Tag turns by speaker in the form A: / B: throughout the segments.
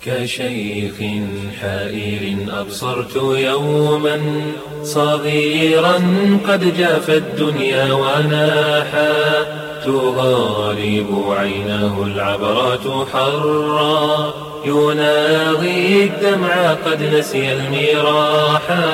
A: كشيخ حائر أبصرت يوما صغيرا قد جاف الدنيا وناحا تغالب عيناه العبرات حرا يناغي الدمع قد نسي المراحا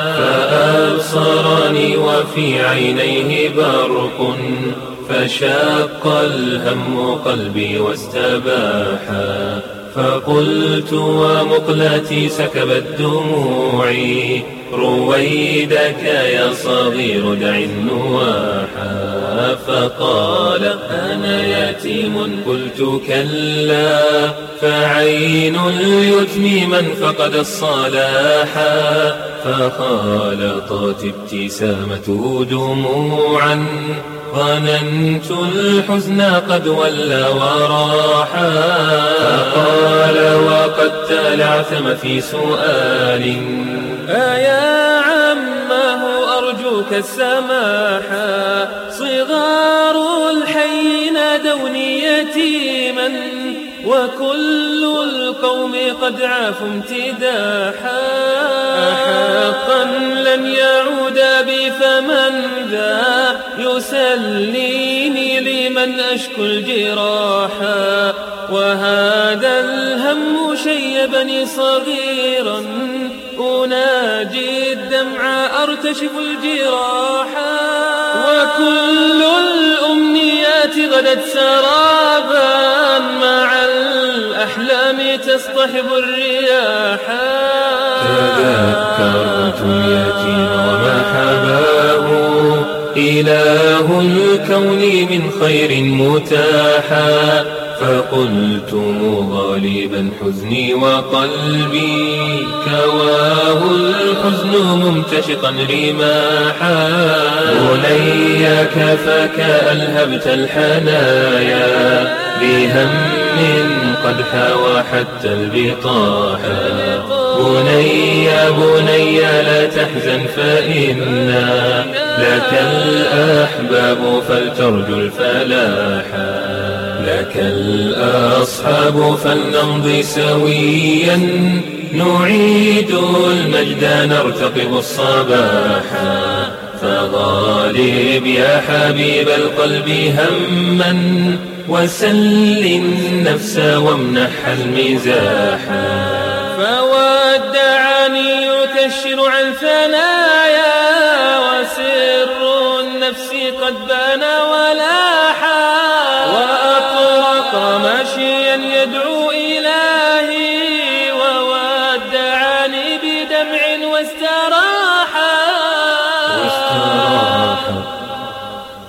A: فأبصرني وفي عينيه برق فشق الهم قلبي واستباحا فقلت ومقلتي سكبت دموعي رويدك يا صغير دع النواحا فقال أنا يتيم قلت كلا فعين اليتم من فقد الصلاحا فخالطت ابتسامته دموعا ظننت الحزن قد ولى وراحا فقال وقد تلعثم في سؤال أيا عمه أرجوك السماحا صغار الحي نادوني يتيما وكل القوم قد عافوا امتداحا أحقا لن يعود بي فمن ذا يسليني لمن أشكو الجراحا وهذا الهم شيبني صغيرا أناجي الدمع أرتشف الجراحا وكل الأمنيات غدت سرابا مع الأحلام تصطحب الرياحا تذكرت اليتيم وما حباه إله الكون من خير متاحا فقلت مغالبا حزني وقلبي كواه الحزن ممتشقا رماحا بني كفاك ألهبت الحنايا بهم قد حوى حتى البطاحا بني لا تحزن فإنا لك الأحباب فلترجو الفلاحا لك الأصحاب فلنمضي سويا نعيد المجد نرتقب الصباحا فغالب يا حبيب القلب هما وسل النفس وامنحها المزاحا فودعني يكشر عن ثنايا وسر النفس قد بان ولاحا وأطرق ماشيا يدعو إلهي وودعني بدمع واستراحا